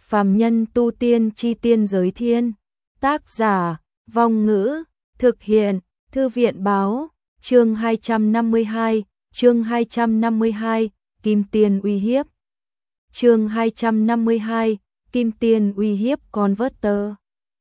Phàm nhân tu tiên chi tiên giới thiên. Tác giả, Vong Ngữ, thực hiện, Thư viện báo, chương 252, Kim Tiên uy hiếp. Chương 252, Kim Tiên uy hiếp Converter.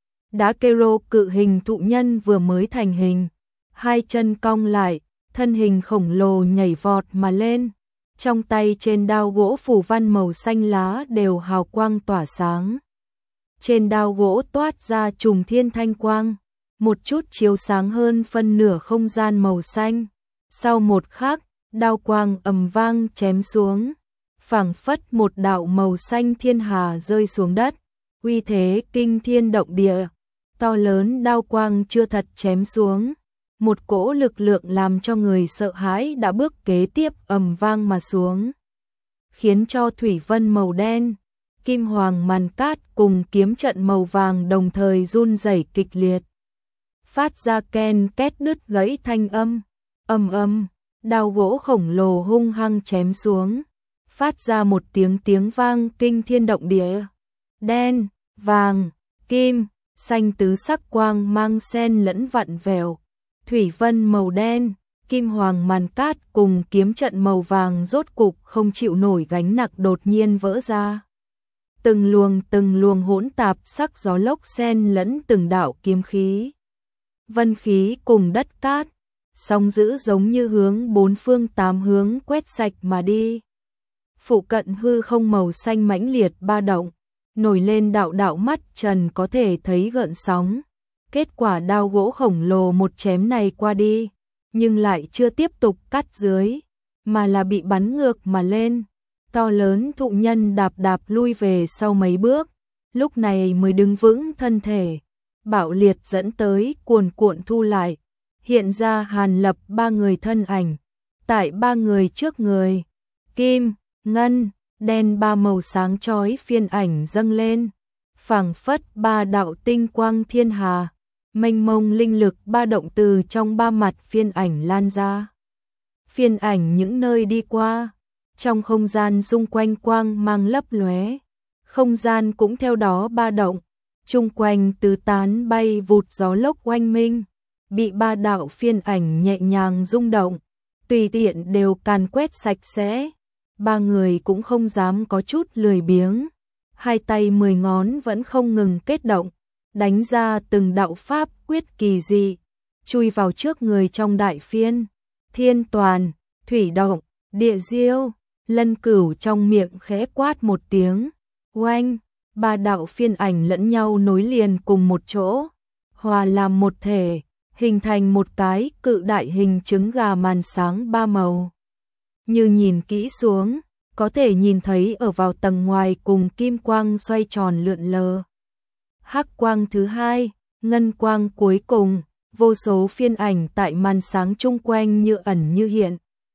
Đá Kero cự hình thụ nhân vừa mới thành hình, hai chân cong lại, thân hình khổng lồ nhảy vọt mà lên. Trong tay trên đao gỗ phủ văn màu xanh lá đều hào quang tỏa sáng. Trên đao gỗ toát ra trùng thiên thanh quang, một chút chiếu sáng hơn phân nửa không gian màu xanh. Sau một khắc, đao quang ầm vang chém xuống, phảng phất một đạo màu xanh thiên hà rơi xuống đất, uy thế kinh thiên động địa. To lớn đao quang chưa thật chém xuống, một cỗ lực lượng làm cho người sợ hãi đã bước kế tiếp ầm vang mà xuống, khiến cho thủy vân màu đen, kim hoàng màn cát cùng kiếm trận màu vàng đồng thời run rẩy kịch liệt, phát ra ken két đứt gãy thanh âm. Ầm ầm, đao gỗ khổng lồ hung hăng chém xuống, phát ra một tiếng vang kinh thiên động địa. Đen, vàng, kim, xanh tứ sắc quang mang xen lẫn vặn vẹo, thủy vân màu đen, kim hoàng màn cát cùng kiếm trận màu vàng rốt cục không chịu nổi gánh nặng đột nhiên vỡ ra. Từng luồng hỗn tạp sắc gió lốc xen lẫn từng đạo kiếm khí, vân khí cùng đất cát, sóng dữ giống như hướng bốn phương tám hướng quét sạch mà đi. Phụ cận hư không màu xanh mãnh liệt ba động, nổi lên đạo đạo mắt trần có thể thấy gợn sóng. Kết quả đao gỗ khổng lồ một chém này qua đi, nhưng lại chưa tiếp tục cắt dưới, mà là bị bắn ngược mà lên. To lớn thụ nhân đạp lui về sau mấy bước, lúc này mới đứng vững thân thể. Bạo liệt dẫn tới cuồn cuộn thu lại, hiện ra Hàn Lập ba người thân ảnh. Tại ba người trước người, kim, ngân, đen ba màu sáng chói phiên ảnh dâng lên, phảng phất ba đạo tinh quang thiên hà, mênh mông linh lực ba động từ trong ba mặt phiên ảnh lan ra. Phiên ảnh những nơi đi qua, trong không gian xung quanh quang mang lấp lóe, không gian cũng theo đó ba động, chung quanh tứ tán bay vụt gió lốc oanh minh, bị ba đạo phiên ảnh nhẹ nhàng rung động, tùy tiện đều càn quét sạch sẽ. Ba người cũng không dám có chút lười biếng, hai tay 10 ngón vẫn không ngừng kết động, đánh ra từng đạo pháp quyết kỳ dị, chui vào trước người trong đại phiên. Thiên toàn, thủy động, địa diêu, Lân Cửu trong miệng khẽ quát một tiếng, oanh, ba đạo phiên ảnh lẫn nhau nối liền cùng một chỗ, hòa làm một thể, hình thành một cái cự đại hình trứng gà màn sáng ba màu. Như nhìn kỹ xuống, có thể nhìn thấy ở vào tầng ngoài cùng kim quang xoay tròn lượn lờ. Hắc quang thứ hai, ngân quang cuối cùng, vô số phiên ảnh tại màn sáng chung quanh như ẩn như hiện,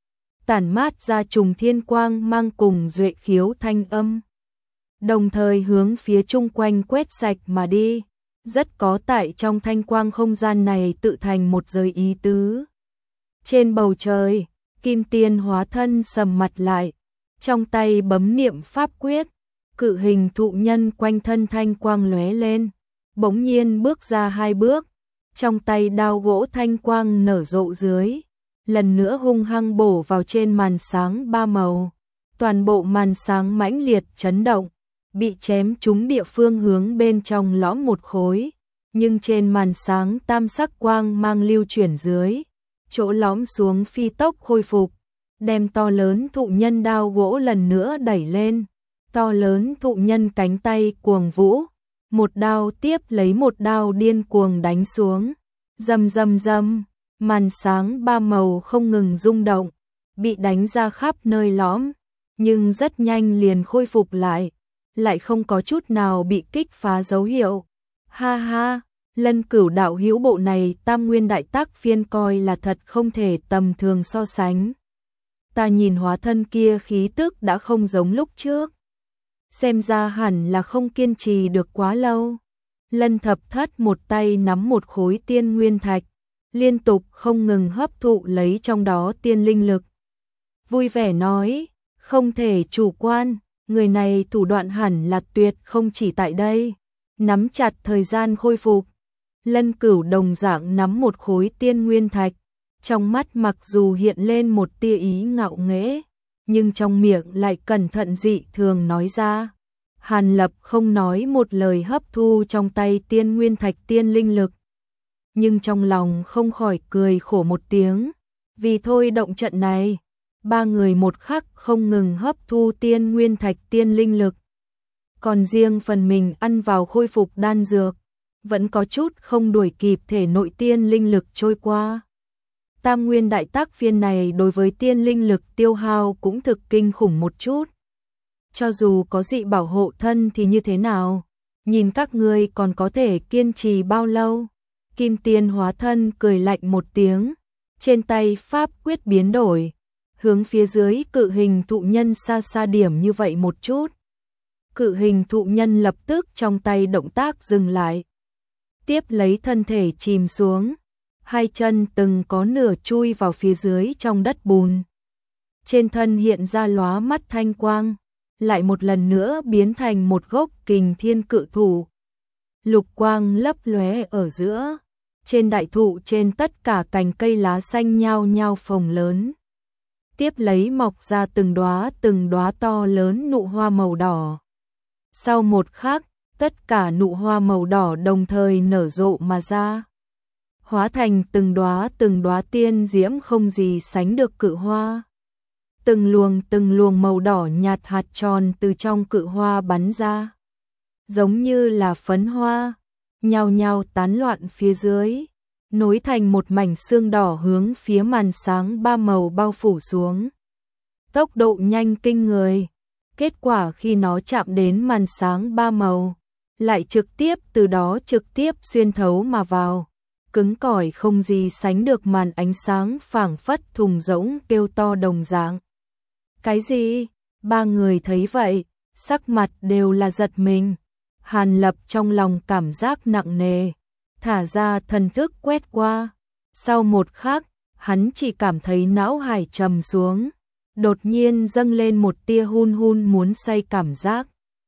tản mát ra trùng thiên quang mang cùng duệ khiếu thanh âm, đồng thời hướng phía chung quanh quét sạch mà đi. Rất có tại trong thanh quang không gian này tự thành một giới ý tứ. Trên bầu trời, Kim Tiên hóa thân sầm mặt lại, trong tay bấm niệm pháp quyết, cự hình thụ nhân quanh thân thanh quang lóe lên, bỗng nhiên bước ra hai bước, trong tay đao gỗ thanh quang nở rộ dưới, lần nữa hung hăng bổ vào trên màn sáng ba màu. Toàn bộ màn sáng mãnh liệt chấn động, bị chém trúng địa phương hướng bên trong lõm một khối, nhưng trên màn sáng tam sắc quang mang lưu chuyển dưới, chỗ lõm xuống phi tốc khôi phục, đem to lớn thụ nhân đao gỗ lần nữa đẩy lên. To lớn thụ nhân cánh tay cuồng vũ, một đao tiếp lấy một đao điên cuồng đánh xuống, rầm rầm rầm, màn sáng ba màu không ngừng rung động, bị đánh ra khắp nơi lõm, nhưng rất nhanh liền khôi phục lại không có chút nào bị kích phá dấu hiệu. Ha ha, Lân Cửu đạo hữu bộ này Tam Nguyên Đại Tác phiên coi là thật không thể tầm thường so sánh. Ta nhìn hóa thân kia khí tức đã không giống lúc trước, xem ra hẳn là không kiên trì được quá lâu. Lân Thập Thất một tay nắm một khối tiên nguyên thạch, liên tục không ngừng hấp thụ lấy trong đó tiên linh lực. Vui vẻ nói, không thể chủ quan, Người này thủ đoạn hẳn là tuyệt không chỉ tại đây. Nắm chặt thời gian khôi phục, Lân Cửu đồng dạng nắm một khối tiên nguyên thạch, trong mắt mặc dù hiện lên một tia ý ngạo nghễ, nhưng trong miệng lại cẩn thận dị thường nói ra. Hàn Lập không nói một lời hấp thu trong tay tiên nguyên thạch tiên linh lực, nhưng trong lòng không khỏi cười khổ một tiếng, vì thôi động trận này, ba người một khắc không ngừng hấp thu tiên nguyên thạch tiên linh lực. Còn riêng phần mình ăn vào khôi phục đan dược, vẫn có chút không đuổi kịp thể nội tiên linh lực trôi qua. Tam nguyên đại tác phiên này đối với tiên linh lực tiêu hao cũng thực kinh khủng một chút. Cho dù có dị bảo hộ thân thì như thế nào? Nhìn các ngươi còn có thể kiên trì bao lâu? Kim Tiên hóa thân cười lạnh một tiếng, trên tay pháp quyết biến đổi, hướng phía dưới cự hình thụ nhân xa xa điểm như vậy một chút. Cự hình thụ nhân lập tức trong tay động tác dừng lại, tiếp lấy thân thể chìm xuống, hai chân từng có nửa chui vào phía dưới trong đất bùn. Trên thân hiện ra lóa mắt thanh quang, lại một lần nữa biến thành một gốc kình thiên cự thụ. Lục quang lấp lóe ở giữa, trên đại thụ trên tất cả cành cây lá xanh nhao nhao phồng lớn. Tiếp lấy mọc ra từng đóa to lớn nụ hoa màu đỏ. Sau một khắc, tất cả nụ hoa màu đỏ đồng thời nở rộ mà ra, hóa thành từng đóa tiên diễm không gì sánh được cự hoa. Từng luồng màu đỏ nhạt hạt tròn từ trong cự hoa bắn ra, giống như là phấn hoa, nhao nhao tán loạn phía dưới, nối thành một mảnh xương đỏ hướng phía màn sáng ba màu bao phủ xuống. Tốc độ nhanh kinh người, kết quả khi nó chạm đến màn sáng ba màu, lại trực tiếp từ đó trực tiếp xuyên thấu mà vào, cứng cỏi không gì sánh được màn ánh sáng phảng phất thùng rỗng kêu to đồng dạng. Cái gì? Ba người thấy vậy, sắc mặt đều là giật mình. Hàn Lập trong lòng cảm giác nặng nề, thả ra thần thức quét qua. Sau một khắc, hắn chỉ cảm thấy não hải trầm xuống, đột nhiên dâng lên một tia hun hun muốn say cảm giác.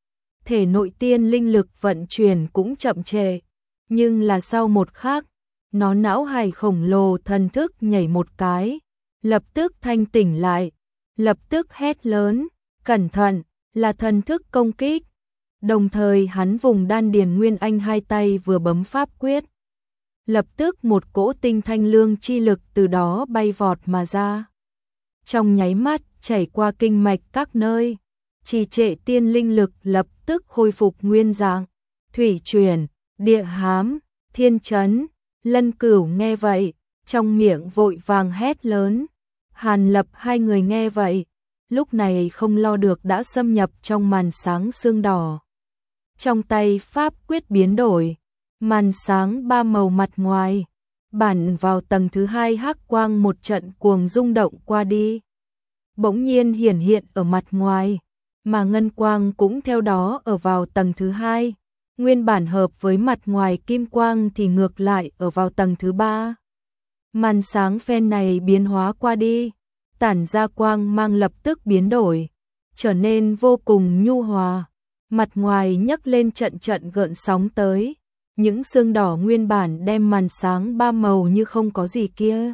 Thể nội tiên linh lực vận chuyển cũng chậm trễ, nhưng là sau một khắc, nó não hải khổng lồ thần thức nhảy một cái, lập tức thanh tỉnh lại, lập tức hét lớn, cẩn thận, là thần thức công kích. Đồng thời hắn vùng đan điền nguyên anh hai tay vừa bấm pháp quyết. Lập tức một cỗ tinh thanh lương chi lực từ đó bay vọt mà ra. Trong nháy mắt chảy qua kinh mạch các nơi, trì trệ tiên linh lực lập tức khôi phục nguyên dạng. Thủy chuyển, địa hám, thiên chấn, Lân Cửu nghe vậy, trong miệng vội vàng hét lớn. Hàn Lập hai người nghe vậy, lúc này không lo được đã xâm nhập trong màn sáng sương đỏ. Trong tay pháp quyết biến đổi, màn sáng ba màu mặt ngoài, bản vào tầng thứ hai hắc quang một trận cuồng rung động qua đi. Bỗng nhiên hiển hiện ở mặt ngoài, mà ngân quang cũng theo đó ở vào tầng thứ hai. Nguyên bản hợp với mặt ngoài kim quang thì ngược lại ở vào tầng thứ ba. Màn sáng phen này biến hóa qua đi, tản ra quang mang lập tức biến đổi, trở nên vô cùng nhu hòa. Mặt ngoài nhấc lên trận trận gợn sóng tới, những sương đỏ nguyên bản đem màn sáng ba màu như không có gì kia.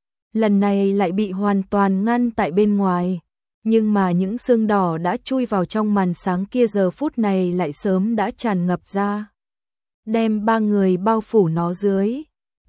Lần này lại bị hoàn toàn ngăn tại bên ngoài, nhưng mà những sương đỏ đã chui vào trong màn sáng kia giờ phút này lại sớm đã tràn ngập ra, đem ba người bao phủ nó dưới.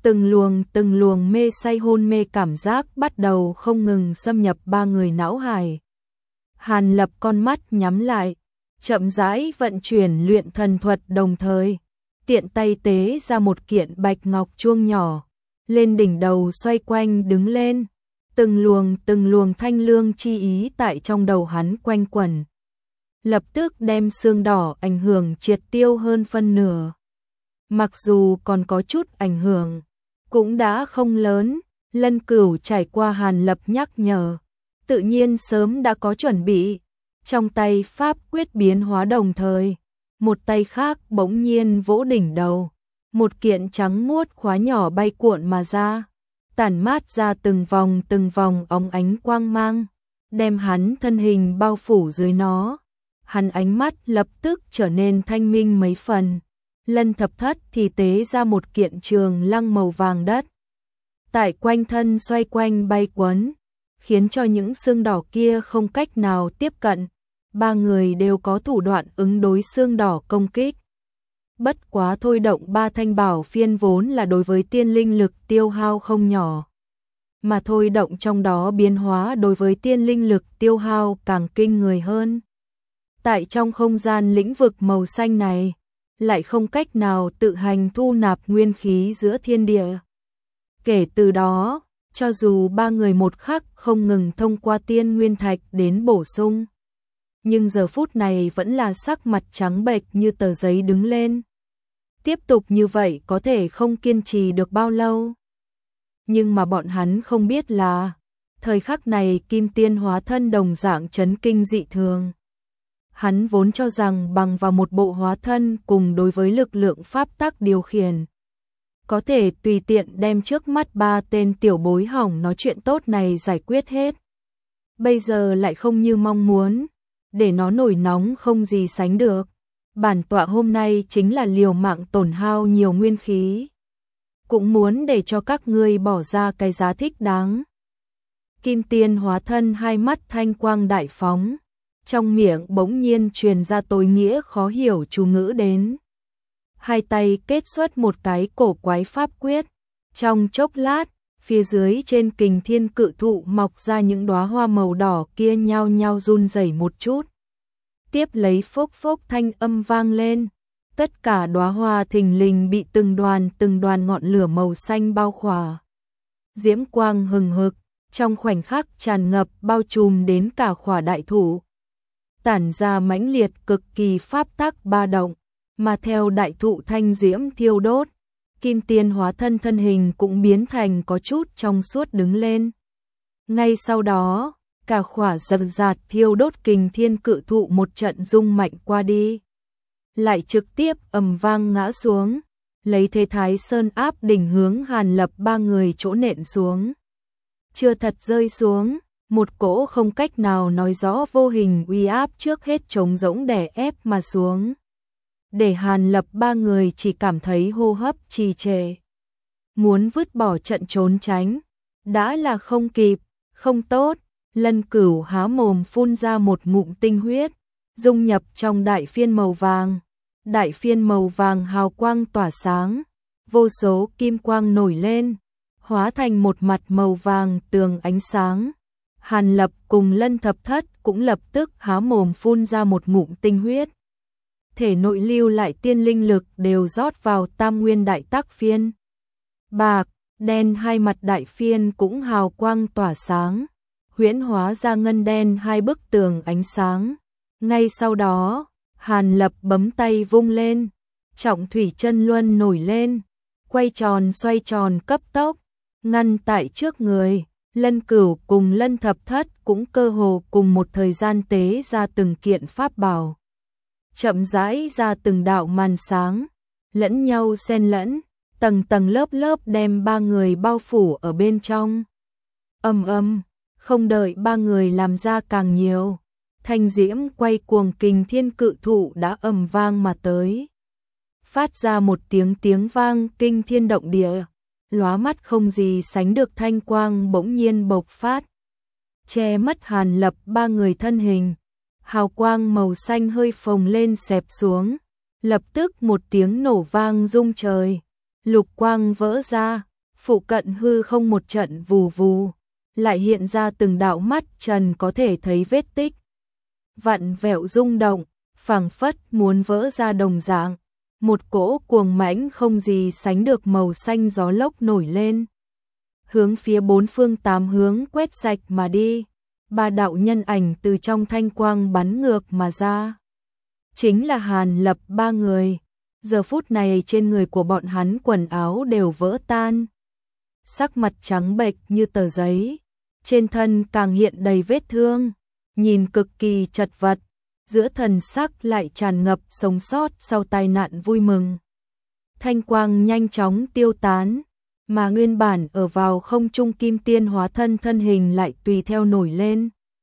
Từng luồng mê say hôn mê cảm giác bắt đầu không ngừng xâm nhập ba người não hải. Hàn Lập con mắt nhắm lại, chậm rãi vận chuyển luyện thần thuật đồng thời, tiện tay tế ra một kiện bạch ngọc chuông nhỏ, lên đỉnh đầu xoay quanh đứng lên, từng luồng thanh lương chi ý tại trong đầu hắn quanh quẩn. Lập tức đem sương đỏ ảnh hưởng triệt tiêu hơn phân nửa. Mặc dù còn có chút ảnh hưởng, cũng đã không lớn. Lân Cửu trải qua Hàn Lập nhắc nhở, tự nhiên sớm đã có chuẩn bị. Trong tay pháp quyết biến hóa đồng thời, một tay khác bỗng nhiên vỗ đỉnh đầu, một kiện trắng muốt khóa nhỏ bay cuộn mà ra, tản mát ra từng vòng óng ánh quang mang, đem hắn thân hình bao phủ dưới nó. hắn ánh mắt lập tức trở nên thanh minh mấy phần. Lân Thập Thất thì tế ra một kiện trường lăng màu vàng đất. Tại quanh thân xoay quanh bay quấn, khiến cho những xương đỏ kia không cách nào tiếp cận. Ba người đều có thủ đoạn ứng đối xương đỏ công kích. Bất quá thôi động ba thanh bảo phiên vốn là đối với tiên linh lực tiêu hao không nhỏ. Mà thôi động trong đó biến hóa đối với tiên linh lực tiêu hao càng kinh người hơn. Tại trong không gian lĩnh vực màu xanh này, lại không cách nào tự hành thu nạp nguyên khí giữa thiên địa. Kể từ đó, cho dù ba người một khắc không ngừng thông qua tiên nguyên thạch đến bổ sung, nhưng giờ phút này vẫn là sắc mặt trắng bệch như tờ giấy đứng lên. Tiếp tục như vậy có thể không kiên trì được bao lâu. Nhưng mà bọn hắn không biết là, thời khắc này Kim Tiên hóa thân đồng dạng chấn kinh dị thường. Hắn vốn cho rằng bằng vào một bộ hóa thân cùng đối với lực lượng pháp tắc điều khiển, có thể tùy tiện đem trước mắt ba tên tiểu bối hỏng nói chuyện tốt này giải quyết hết. Bây giờ lại không như mong muốn, để nó nổi nóng không gì sánh được. Bản tọa hôm nay chính là liều mạng tổn hao nhiều nguyên khí, cũng muốn để cho các ngươi bỏ ra cái giá thích đáng. Kim Tiên hóa thân hai mắt thanh quang đại phóng, trong miệng bỗng nhiên truyền ra tối nghĩa khó hiểu chú ngữ đến. Hai tay kết xuất một cái cổ quái pháp quyết, trong chốc lát, phía dưới trên kình thiên cự thụ mọc ra những đóa hoa màu đỏ kia nhao nhao run rẩy một chút. Tiếp lấy phốc phốc thanh âm vang lên, tất cả đóa hoa thình lình bị từng đoàn ngọn lửa màu xanh bao khỏa. Diễm quang hừng hực, trong khoảnh khắc tràn ngập bao trùm đến cả khỏa đại thụ. Tản ra mãnh liệt cực kỳ pháp tắc ba động, mà theo đại thụ thanh diễm thiêu đốt, Kim Tiên hóa thân thân hình cũng biến thành có chút trong suốt đứng lên. Ngay sau đó, cả khỏa rật rạt thiêu đốt kình thiên cự thụ một trận rung mạnh qua đi, lại trực tiếp ầm vang ngã xuống, lấy thế Thái Sơn áp đỉnh hướng Hàn Lập ba người chỗ nện xuống. Chưa thật rơi xuống, một cỗ không cách nào nói rõ vô hình uy áp trước hết trống rỗng đè ép mà xuống, để Hàn Lập ba người chỉ cảm thấy hô hấp trì trệ. Muốn vứt bỏ trận trốn tránh, đã là không kịp, không tốt. Lân Cửu há mồm phun ra một ngụm tinh huyết, dung nhập trong đại phiên màu vàng. Đại phiên màu vàng hào quang tỏa sáng, vô số kim quang nổi lên, hóa thành một mặt màu vàng tường ánh sáng. Hàn Lập cùng Lân Thập Thất cũng lập tức há mồm phun ra một ngụm tinh huyết. Thể nội lưu lại tiên linh lực đều rót vào tam nguyên đại tắc phiên. Bạc, đen hai mặt đại phiên cũng hào quang tỏa sáng, huyễn hóa ra ngân đen hai bức tường ánh sáng. Ngay sau đó, Hàn Lập bấm tay vung lên, trọng thủy chân luân nổi lên, quay tròn xoay tròn cấp tốc, ngăn tại trước người. Lân Cửu cùng Lân Thập Thất cũng cơ hồ cùng một thời gian tế ra từng kiện pháp bảo, chậm rãi ra từng đạo màn sáng, lẫn nhau xen lẫn, tầng tầng lớp lớp đem ba người bao phủ ở bên trong. Không đợi ba người làm ra càng nhiều, thanh diễm quay cuồng kình thiên cự thụ đã ầm vang mà tới, phát ra một tiếng vang kinh thiên động địa, lóa mắt không gì sánh được thanh quang bỗng nhiên bộc phát, che mất Hàn Lập ba người thân hình. Hào quang màu xanh hơi phồng lên xẹp xuống, lập tức một tiếng nổ vang rung trời, lục quang vỡ ra, phụ cận hư không một trận vù vù, lại hiện ra từng đạo mắt trần có thể thấy vết tích. Vặn vẹo rung động, phảng phất muốn vỡ ra đồng dạng, một cỗ cuồng mãnh không gì sánh được màu xanh gió lốc nổi lên, hướng phía bốn phương tám hướng quét sạch mà đi. Ba đạo nhân ảnh từ trong thanh quang bắn ngược mà ra, chính là Hàn Lập ba người. Giờ phút này trên người của bọn hắn quần áo đều vỡ tan, sắc mặt trắng bệch như tờ giấy, trên thân càng hiện đầy vết thương, nhìn cực kỳ chật vật, giữa thần sắc lại tràn ngập sống sót sau tai nạn vui mừng. Thanh quang nhanh chóng tiêu tán, mà nguyên bản ở vào không trung Kim Tiên hóa thân thân hình lại tùy theo nổi lên.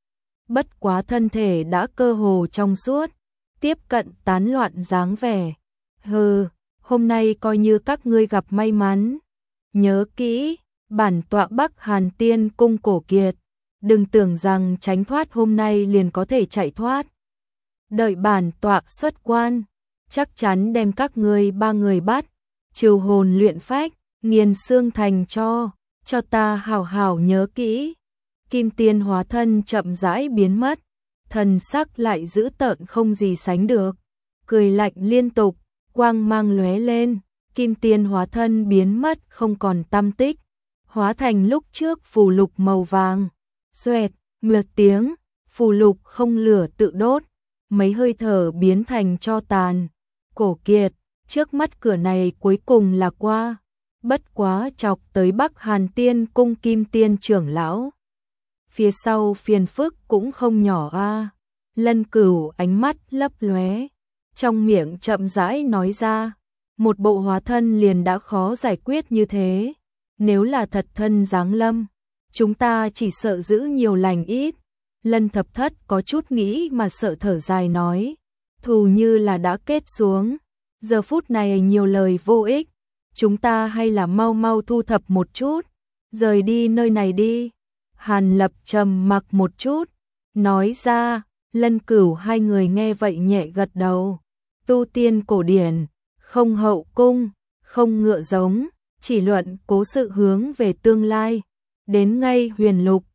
bất quá thân thể đã cơ hồ trong suốt, tiếp cận tán loạn dáng vẻ. Hừ, hôm nay coi như các ngươi gặp may mắn. Nhớ kỹ, bản tọa Bắc Hàn Tiên Cung Cổ Kiệt, đừng tưởng rằng tránh thoát hôm nay liền có thể chạy thoát. Đợi bản tọa xuất quan, chắc chắn đem các ngươi 3 người bắt, trừ hồn luyện phách, nghiền xương thành cho ta hảo hảo nhớ kỹ. Kim Tiên hóa thân chậm rãi biến mất, thần sắc lại dữ tợn không gì sánh được, cười lạnh liên tục, quang mang lóe lên, Kim Tiên hóa thân biến mất không còn tăm tích, hóa thành lúc trước phù lục màu vàng. Xoẹt, một tiếng, phù lục không lửa tự đốt, mấy hơi thở biến thành tro tàn. Cổ Kiệt, trước mắt cửa này cuối cùng là qua, bất quá chọc tới Bắc Hàn Tiên Cung Kim Tiên trưởng lão. Phía sau phiền phức cũng không nhỏ a. Lân Cửu ánh mắt lấp lóe, trong miệng chậm rãi nói ra, một bộ hóa thân liền đã khó giải quyết như thế, nếu là thật thân giáng lâm, chúng ta chỉ sợ giữ nhiều lành ít. Lân Thập Thất có chút nghĩ mà sợ thở dài nói, thù như là đã kết xuống, giờ phút này nhiều lời vô ích, chúng ta hay là mau mau thu thập một chút, rời đi nơi này đi. Hàn Lập trầm mặc một chút, nói ra. Lân Cửu hai người nghe vậy nhẹ gật đầu. Tu tiên cổ điển, không hậu cung, không ngựa giống, chỉ luận cố sự hướng về tương lai. Đến ngay huyền lục,